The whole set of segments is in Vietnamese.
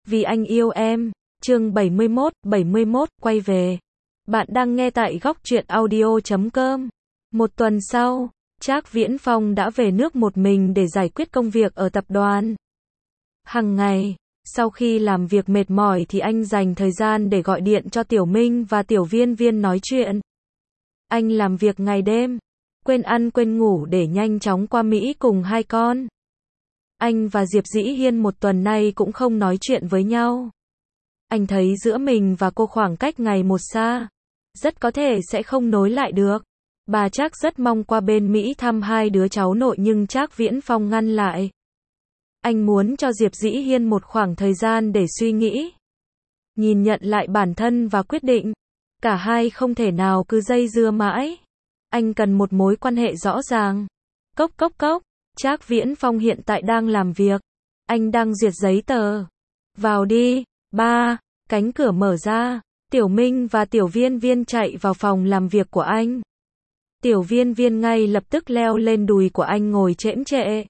Vì anh yêu em. Chương 71, quay về. Bạn đang nghe tại góc truyện audio.com. Một tuần sau, Trác Viễn Phong đã về nước một mình để giải quyết công việc ở tập đoàn. Hằng ngày, sau khi làm việc mệt mỏi thì anh dành thời gian để gọi điện cho Tiểu Minh và Tiểu Viên Viên nói chuyện. Anh làm việc ngày đêm, quên ăn quên ngủ để nhanh chóng qua Mỹ cùng hai con. Anh và Diệp Dĩ Hiên một tuần nay cũng không nói chuyện với nhau. Anh thấy giữa mình và cô khoảng cách ngày một xa, rất có thể sẽ không nối lại được. Bà Trác rất mong qua bên Mỹ thăm hai đứa cháu nội nhưng Trác Viễn Phong ngăn lại. Anh muốn cho Diệp Dĩ Hiên một khoảng thời gian để suy nghĩ, nhìn nhận lại bản thân và quyết định. Cả hai không thể nào cứ dây dưa mãi. Anh cần một mối quan hệ rõ ràng. Cốc cốc cốc. Trác Viễn Phong hiện tại đang làm việc. Anh đang duyệt giấy tờ. Vào đi. Ba. Cánh cửa mở ra. Tiểu Minh và Tiểu Viên Viên chạy vào phòng làm việc của anh. Tiểu Viên Viên ngay lập tức leo lên đùi của anh ngồi chễm chệ.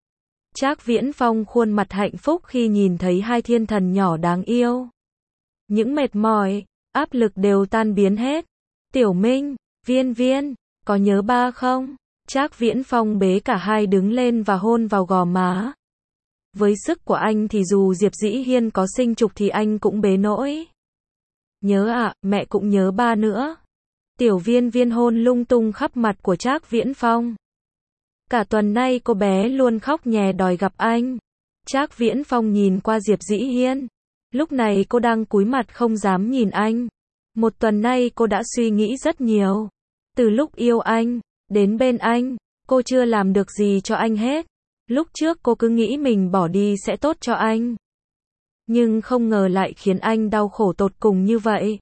Trác Viễn Phong khuôn mặt hạnh phúc khi nhìn thấy hai thiên thần nhỏ đáng yêu. Những mệt mỏi, áp lực đều tan biến hết. Tiểu Minh, Viên Viên, có nhớ ba không? Trác Viễn Phong bế cả hai đứng lên và hôn vào gò má. Với sức của anh thì dù Diệp Dĩ Hiên có sinh trục thì anh cũng bế nổi. Nhớ ạ, mẹ cũng nhớ ba nữa. Tiểu Viên Viên hôn lung tung khắp mặt của Trác Viễn Phong. Cả tuần nay cô bé luôn khóc nhè đòi gặp anh. Trác Viễn Phong nhìn qua Diệp Dĩ Hiên. Lúc này cô đang cúi mặt không dám nhìn anh. Một tuần nay cô đã suy nghĩ rất nhiều. Từ lúc yêu anh, đến bên anh, cô chưa làm được gì cho anh hết. Lúc trước cô cứ nghĩ mình bỏ đi sẽ tốt cho anh. Nhưng không ngờ lại khiến anh đau khổ tột cùng như vậy.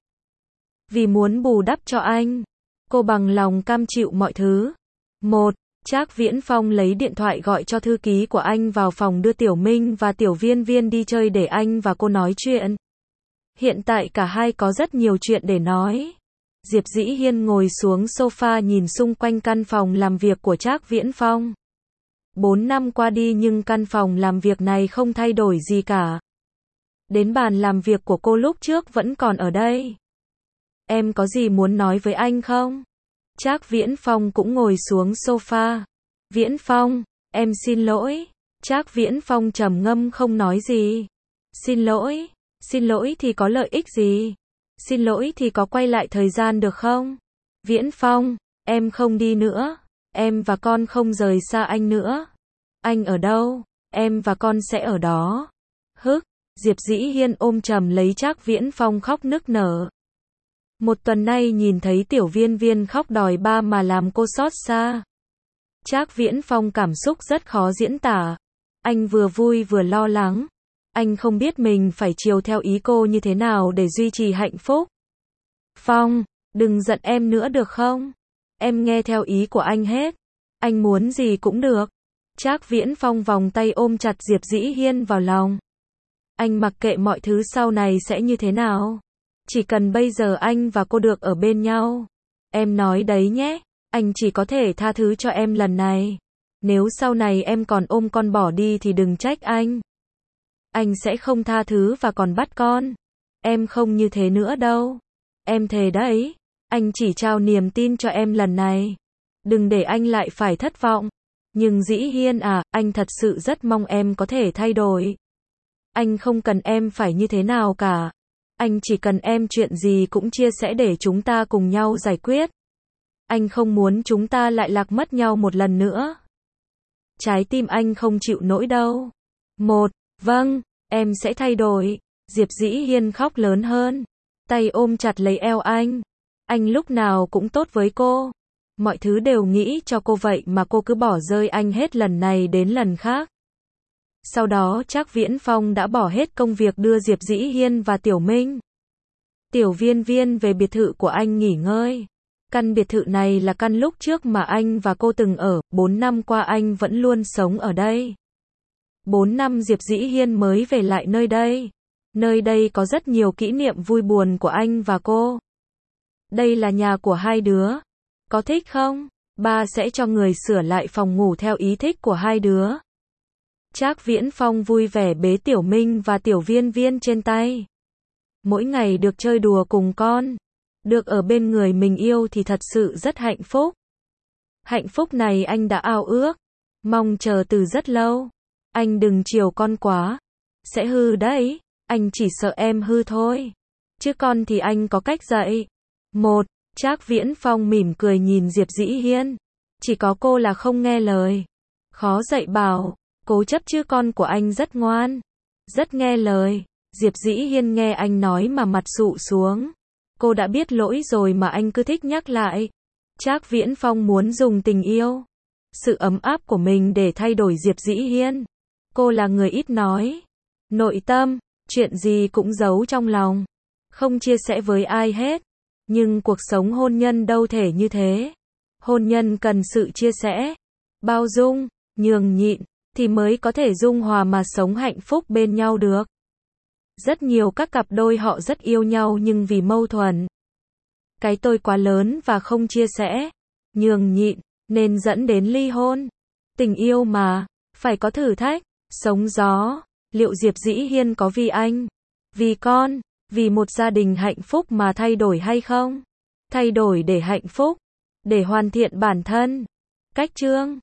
Vì muốn bù đắp cho anh, cô bằng lòng cam chịu mọi thứ. Trác Viễn Phong lấy điện thoại gọi cho thư ký của anh vào phòng đưa Tiểu Minh và Tiểu Viên Viên đi chơi để anh và cô nói chuyện. Hiện tại cả hai có rất nhiều chuyện để nói. Diệp Dĩ Hiên ngồi xuống sofa nhìn xung quanh căn phòng làm việc của Trác Viễn Phong. 4 năm qua đi nhưng căn phòng làm việc này không thay đổi gì cả. Đến bàn làm việc của cô lúc trước vẫn còn ở đây. Em có gì muốn nói với anh không? Trác Viễn Phong cũng ngồi xuống sofa. Viễn Phong, em xin lỗi. Trác Viễn Phong trầm ngâm không nói gì. Xin lỗi thì có lợi ích gì? Xin lỗi thì có quay lại thời gian được không? Viễn Phong, em không đi nữa. Em và con không rời xa anh nữa. Anh ở đâu, em và con sẽ ở đó. Diệp Dĩ Hiên ôm chầm lấy Trác Viễn Phong khóc nức nở. Một tuần nay nhìn thấy Tiểu Viên Viên khóc đòi ba mà làm cô xót xa. Trác Viễn Phong cảm xúc rất khó diễn tả. Anh vừa vui vừa lo lắng. Anh không biết mình phải chiều theo ý cô như thế nào để duy trì hạnh phúc. Phong, đừng giận em nữa được không? Em nghe theo ý của anh hết. Anh muốn gì cũng được. Trác Viễn Phong vòng tay ôm chặt Diệp Dĩ Hiên vào lòng. Anh mặc kệ mọi thứ sau này sẽ như thế nào. Chỉ cần bây giờ anh và cô được ở bên nhau. Em nói đấy nhé, anh chỉ có thể tha thứ cho em lần này. Nếu sau này em còn ôm con bỏ đi thì đừng trách anh. Anh sẽ không tha thứ và còn bắt con. Em không như thế nữa đâu. Em thề đấy. Anh chỉ trao niềm tin cho em lần này. Đừng để anh lại phải thất vọng. Nhưng Dĩ Hiên à, anh thật sự rất mong em có thể thay đổi. Anh không cần em phải như thế nào cả. Anh chỉ cần em chuyện gì cũng chia sẻ để chúng ta cùng nhau giải quyết. Anh không muốn chúng ta lại lạc mất nhau một lần nữa. Trái tim anh không chịu nổi đâu. Vâng, em sẽ thay đổi. Diệp Dĩ Hiên khóc lớn hơn. Tay ôm chặt lấy eo anh. Anh lúc nào cũng tốt với cô. Mọi thứ đều nghĩ cho cô vậy mà cô cứ bỏ rơi anh hết lần này đến lần khác. Sau đó Trác Viễn Phong đã bỏ hết công việc đưa Diệp Dĩ Hiên và Tiểu Minh, Tiểu Viên Viên về biệt thự của anh nghỉ ngơi. Căn biệt thự này là căn lúc trước mà anh và cô từng ở, 4 năm qua anh vẫn luôn sống ở đây. 4 năm Diệp Dĩ Hiên mới về lại nơi đây. Nơi đây có rất nhiều kỷ niệm vui buồn của anh và cô. Đây là nhà của hai đứa. Có thích không? Ba sẽ cho người sửa lại phòng ngủ theo ý thích của hai đứa. Trác Viễn Phong vui vẻ bế Tiểu Minh và Tiểu Viên Viên trên tay. Mỗi ngày được chơi đùa cùng con, được ở bên người mình yêu thì thật sự rất hạnh phúc. Hạnh phúc này anh đã ao ước, mong chờ từ rất lâu. Anh đừng chiều con quá, sẽ hư đấy, anh chỉ sợ em hư thôi. Chứ con thì anh có cách dạy. Một, Trác Viễn Phong mỉm cười nhìn Diệp Dĩ Hiên. Chỉ có cô là không nghe lời. Khó dạy bảo, cố chấp chứ con của anh rất ngoan, rất nghe lời. Diệp Dĩ Hiên nghe anh nói mà mặt sụ xuống. Cô đã biết lỗi rồi mà anh cứ thích nhắc lại. Trác Viễn Phong muốn dùng tình yêu, sự ấm áp của mình để thay đổi Diệp Dĩ Hiên. Cô là người ít nói, nội tâm, chuyện gì cũng giấu trong lòng, không chia sẻ với ai hết. Nhưng cuộc sống hôn nhân đâu thể như thế. Hôn nhân cần sự chia sẻ, bao dung, nhường nhịn, thì mới có thể dung hòa mà sống hạnh phúc bên nhau được. Rất nhiều các cặp đôi họ rất yêu nhau nhưng vì mâu thuẫn, cái tôi quá lớn và không chia sẻ, nhường nhịn, nên dẫn đến ly hôn. Tình yêu mà, phải có thử thách, sống gió. Liệu Diệp Dĩ Hiên có vì anh, vì con, vì một gia đình hạnh phúc mà thay đổi hay không? Thay đổi để hạnh phúc, để hoàn thiện bản thân. Cách chương